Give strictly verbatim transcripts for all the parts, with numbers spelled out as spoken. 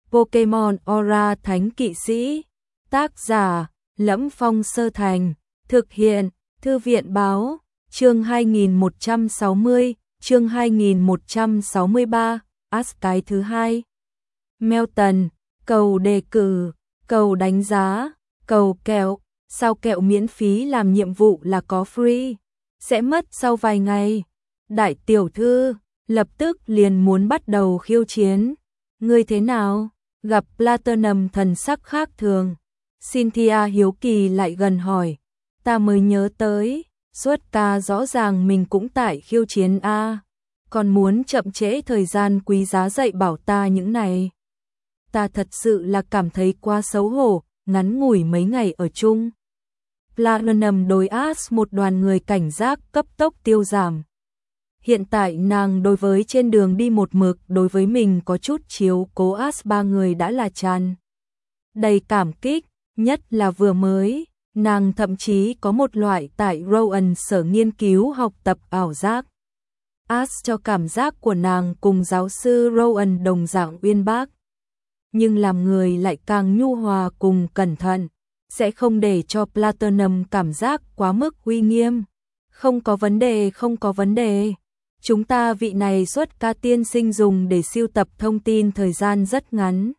Pokemon Aura Thánh Kỵ Sĩ. Tác giả Lẫm Phong Sơ Thành. Thực hiện Thư viện Báo. Chương hai nghìn một trăm sáu mươi, chương hai nghìn một trăm sáu mươi ba, Ash cái thứ hai. Melton, cầu đề cử, cầu đánh giá, cầu kẹo, sao kẹo miễn phí làm nhiệm vụ là có free, sẽ mất sau vài ngày. Đại tiểu thư, lập tức liền muốn bắt đầu khiêu chiến. Ngươi thế nào? Gặp Platinum thần sắc khác thường. Cynthia hiếu kỳ lại gần hỏi. Ta mới nhớ tới, suốt ta rõ ràng mình cũng tại khiêu chiến a, còn muốn chậm trễ thời gian quý giá dạy bảo ta những này. Ta thật sự là cảm thấy quá xấu hổ, ngắn ngủi mấy ngày ở chung. Platinum đối Ash một đoàn người cảnh giác cấp tốc tiêu giảm. Hiện tại nàng đối với trên đường đi một mực đối với mình có chút chiếu cố Ash ba người đã là tràn đầy cảm kích, nhất là vừa mới, nàng thậm chí có một loại tại Rowan sở nghiên cứu học tập ảo giác. Ash cho cảm giác của nàng cùng giáo sư Rowan đồng dạng uyên bác, nhưng làm người lại càng nhu hòa cùng cẩn thận, sẽ không để cho Platinum cảm giác quá mức uy nghiêm. Không có vấn đề, không có vấn đề. Chúng ta vị này xuất ca tiên sinh dùng để siêu tập thông tin thời gian rất ngắn.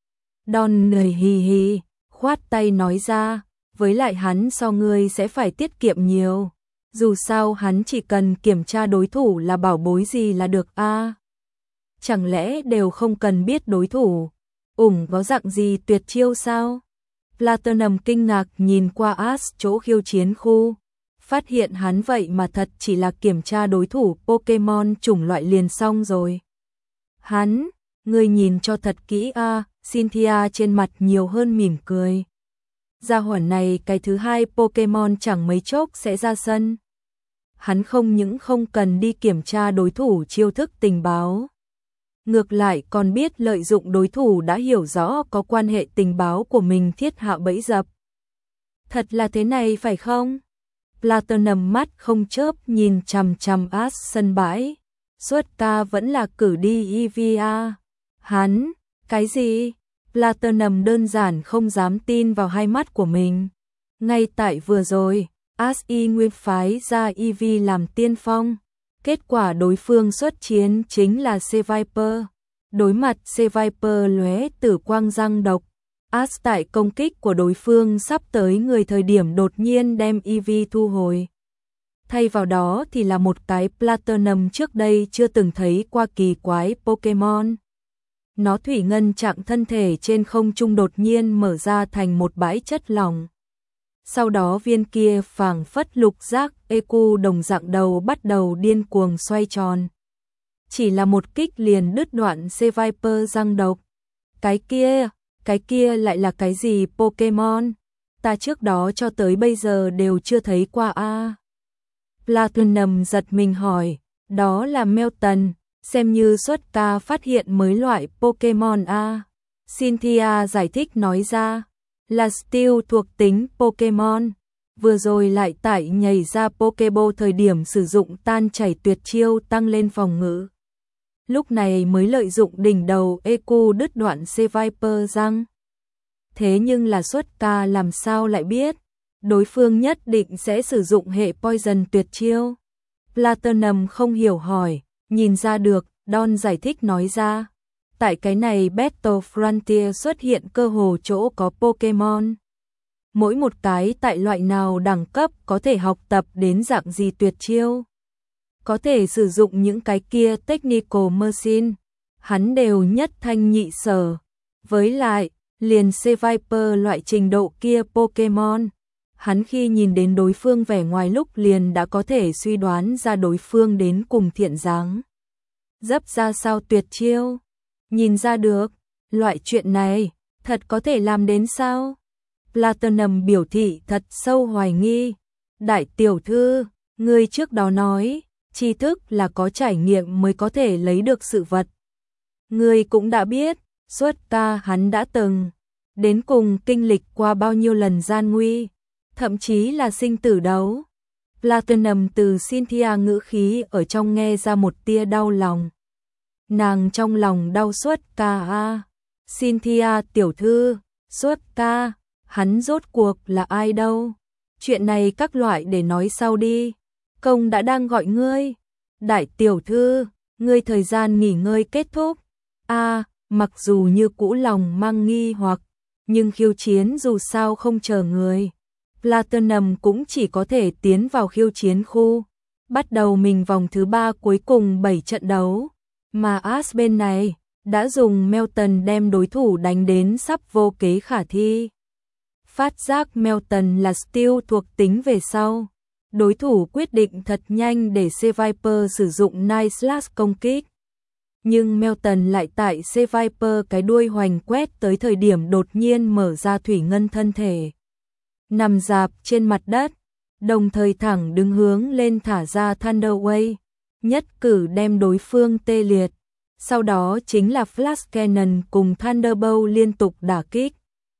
Don lười hì hì, khoát tay nói ra, với lại hắn so ngươi sẽ phải tiết kiệm nhiều. Dù sao hắn chỉ cần kiểm tra đối thủ là bảo bối gì là được a. À, chẳng lẽ đều không cần biết đối thủ ủng có dạng gì tuyệt chiêu sao? Platinum kinh ngạc nhìn qua Ash chỗ khiêu chiến khu, phát hiện hắn vậy mà thật chỉ là kiểm tra đối thủ Pokemon chủng loại liền xong rồi. Hắn, ngươi nhìn cho thật kỹ a. À, Cynthia trên mặt nhiều hơn mỉm cười. Gia hỏa này cái thứ hai Pokemon chẳng mấy chốc sẽ ra sân. Hắn không những không cần đi kiểm tra đối thủ chiêu thức tình báo, ngược lại còn biết lợi dụng đối thủ đã hiểu rõ có quan hệ tình báo của mình thiết hạ bẫy dập. Thật là thế này phải không? Platinum mắt không chớp nhìn chằm chằm Ash sân bãi. Suốt ca vẫn là cử đi e vê a. Hắn, cái gì? Platinum đơn giản không dám tin vào hai mắt của mình. Ngay tại vừa rồi, Ash y nguyên phái ra e vê làm tiên phong. Kết quả đối phương xuất chiến chính là C-Viper. Đối mặt C-Viper lóe tử quang răng độc, Ash tại công kích của đối phương sắp tới người thời điểm đột nhiên đem e vê thu hồi. Thay vào đó thì là một cái Platinum trước đây chưa từng thấy qua kỳ quái Pokemon. Nó thủy ngân trạng thân thể trên không trung đột nhiên mở ra thành một bãi chất lỏng. Sau đó viên kia phảng phất lục giác e quy đồng dạng đầu bắt đầu điên cuồng xoay tròn. Chỉ là một kích liền đứt đoạn C-Viper răng độc. Cái kia, cái kia lại là cái gì Pokemon? Ta trước đó cho tới bây giờ đều chưa thấy qua a. À. Platinum giật mình hỏi, đó là Melton, xem như xuất ca phát hiện mới loại Pokemon a. À. Cynthia giải thích nói ra, là Steel thuộc tính Pokemon, vừa rồi lại tại nhảy ra Pokeball thời điểm sử dụng tan chảy tuyệt chiêu tăng lên phòng ngự. Lúc này mới lợi dụng đỉnh đầu e quy đứt đoạn C-Viper răng. Thế nhưng là xuất ca làm sao lại biết, đối phương nhất định sẽ sử dụng hệ Poison tuyệt chiêu. Platinum không hiểu hỏi, nhìn ra được, Don giải thích nói ra. Tại cái này Battle Frontier xuất hiện cơ hồ chỗ có Pokemon. Mỗi một cái tại loại nào đẳng cấp có thể học tập đến dạng gì tuyệt chiêu. Có thể sử dụng những cái kia Technical Machine. Hắn đều nhất thanh nhị sở. Với lại, liền C-Viper loại trình độ kia Pokemon. Hắn khi nhìn đến đối phương vẻ ngoài lúc liền đã có thể suy đoán ra đối phương đến cùng thiện dáng. Dấp ra sao tuyệt chiêu. Nhìn ra được, loại chuyện này, thật có thể làm đến sao? Platinum biểu thị thật sâu hoài nghi. Đại tiểu thư, ngươi trước đó nói, tri thức là có trải nghiệm mới có thể lấy được sự vật. Ngươi cũng đã biết, suốt ca hắn đã từng, đến cùng kinh lịch qua bao nhiêu lần gian nguy, thậm chí là sinh tử đấu. Platinum từ Cynthia ngữ khí ở trong nghe ra một tia đau lòng. Nàng trong lòng đau suốt ca a. Cynthia tiểu thư, suốt ca, hắn rốt cuộc là ai đâu? Chuyện này các loại để nói sau đi. Công đã đang gọi ngươi. Đại tiểu thư, ngươi thời gian nghỉ ngơi kết thúc. A, mặc dù như cũ lòng mang nghi hoặc, nhưng khiêu chiến dù sao không chờ người. Platinum cũng chỉ có thể tiến vào khiêu chiến khu, bắt đầu mình vòng thứ ba cuối cùng bảy trận đấu, mà As bên này đã dùng Melton đem đối thủ đánh đến sắp vô kế khả thi. Phát giác Melton là Steel thuộc tính về sau, đối thủ quyết định thật nhanh để C-Viper sử dụng Night Slash công kích. Nhưng Melton lại tại C-Viper cái đuôi hoành quét tới thời điểm đột nhiên mở ra thủy ngân thân thể, nằm dạp trên mặt đất, đồng thời thẳng đứng hướng lên thả ra Thunder Wave, nhất cử đem đối phương tê liệt. Sau đó chính là Flash Cannon cùng Thunderbolt liên tục đả kích.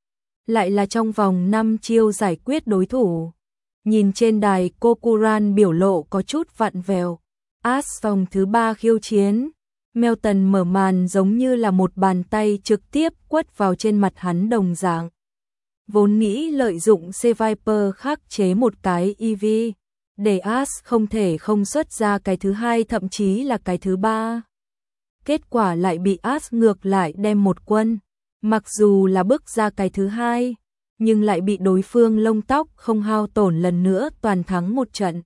Lại là trong vòng năm chiêu giải quyết đối thủ. Nhìn trên đài Kokuran biểu lộ có chút vặn vẹo. As vòng thứ ba khiêu chiến. Melton mở màn giống như là một bàn tay trực tiếp quất vào trên mặt hắn đồng dạng. Vốn nghĩ lợi dụng C-Viper khắc chế một cái e vê, để As không thể không xuất ra cái thứ hai thậm chí là cái thứ ba. Kết quả lại bị As ngược lại đem một quân. Mặc dù là bước ra cái thứ hai, nhưng lại bị đối phương lông tóc không hao tổn lần nữa toàn thắng một trận.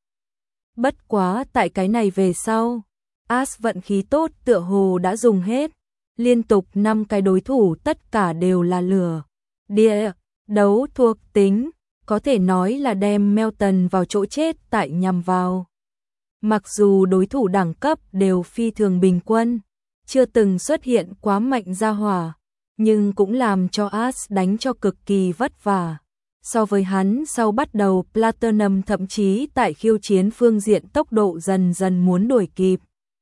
Bất quá tại cái này về sau, As vận khí tốt tựa hồ đã dùng hết. Liên tục năm cái đối thủ tất cả đều là lửa, địa, đấu thuộc tính, có thể nói là đem Melton vào chỗ chết tại nhằm vào. Mặc dù đối thủ đẳng cấp đều phi thường bình quân, chưa từng xuất hiện quá mạnh ra hỏa, nhưng cũng làm cho As đánh cho cực kỳ vất vả. So với hắn sau bắt đầu Platinum thậm chí tại khiêu chiến phương diện tốc độ dần dần muốn đuổi kịp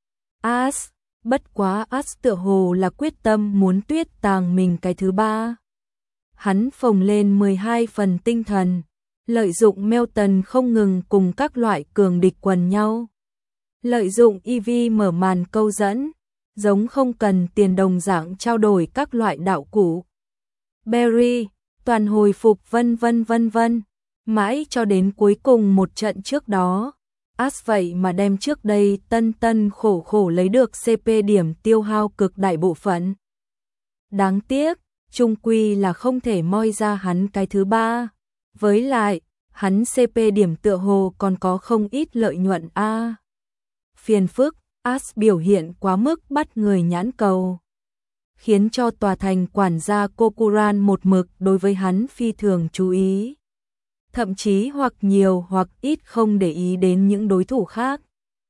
As, bất quá As tựa hồ là quyết tâm muốn tuyết tàng mình cái thứ ba. Hắn phồng lên mười hai phần tinh thần, lợi dụng Melton không ngừng cùng các loại cường địch quần nhau. Lợi dụng e vê mở màn câu dẫn, giống không cần tiền đồng dạng trao đổi các loại đạo cụ. Berry, toàn hồi phục vân vân vân vân, mãi cho đến cuối cùng một trận trước đó. As vậy mà đem trước đây tân tân khổ khổ lấy được xê pê điểm tiêu hao cực đại bộ phận. Đáng tiếc, chung quy là không thể moi ra hắn cái thứ ba. Với lại, hắn xê pê điểm tựa hồ còn có không ít lợi nhuận a. À, phiền phức, As biểu hiện quá mức bắt người nhãn cầu, khiến cho tòa thành quản gia Kokuran một mực đối với hắn phi thường chú ý. Thậm chí hoặc nhiều hoặc ít không để ý đến những đối thủ khác.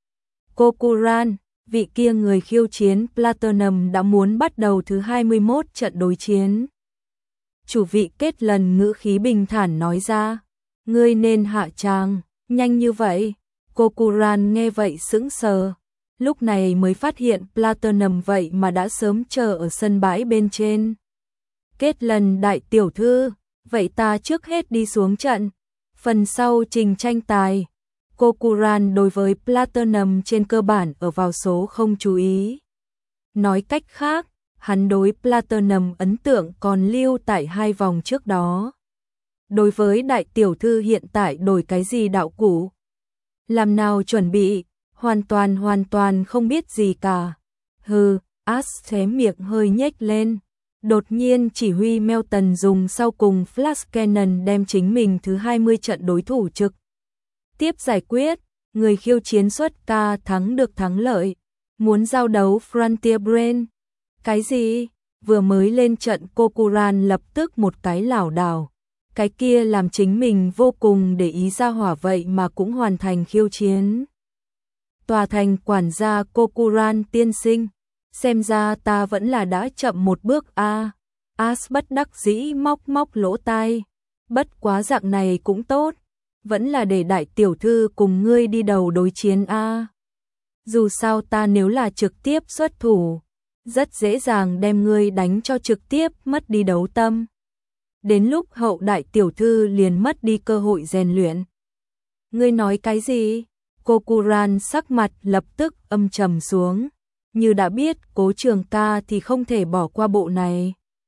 Kokuran, vị kia người khiêu chiến Platinum đã muốn bắt đầu thứ hai mươi mốt trận đối chiến. Chủ vị kết lần ngữ khí bình thản nói ra, ngươi nên hạ tràng, nhanh như vậy. Kokuran nghe vậy sững sờ, lúc này mới phát hiện Platinum vậy mà đã sớm chờ ở sân bãi bên trên. Kết lần đại tiểu thư, vậy ta trước hết đi xuống trận. Phần sau trình tranh tài, Kokuran đối với Platinum trên cơ bản ở vào số không chú ý. Nói cách khác, hắn đối Platinum ấn tượng còn lưu tại hai vòng trước đó. Đối với đại tiểu thư hiện tại đổi cái gì đạo cụ, làm nào chuẩn bị, hoàn toàn hoàn toàn không biết gì cả. Hừ, As xé miệng hơi nhếch lên. Đột nhiên chỉ huy Melton dùng sau cùng Flash Cannon đem chính mình thứ hai mươi trận đối thủ trực tiếp giải quyết, người khiêu chiến xuất ca thắng được thắng lợi, muốn giao đấu Frontier Brain. Cái gì? Vừa mới lên trận Kokuran lập tức một cái lảo đảo, cái kia làm chính mình vô cùng để ý ra hỏa vậy mà cũng hoàn thành khiêu chiến. Tòa thành quản gia Kokuran tiên sinh, xem ra ta vẫn là đã chậm một bước a. À. As bất đắc dĩ móc móc lỗ tai, bất quá dạng này cũng tốt, vẫn là để đại tiểu thư cùng ngươi đi đầu đối chiến a. À. Dù sao ta nếu là trực tiếp xuất thủ, rất dễ dàng đem ngươi đánh cho trực tiếp mất đi đấu tâm. Đến lúc hậu đại tiểu thư liền mất đi cơ hội rèn luyện. Ngươi nói cái gì? Kokuran sắc mặt lập tức âm trầm xuống. Như đã biết Cố Trường ca thì không thể bỏ qua bộ này.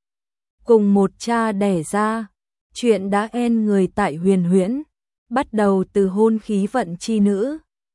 cùng một cha đẻ ra. Chuyện đã en người tại Huyền Huyễn, bắt đầu từ hôn khí vận chi nữ,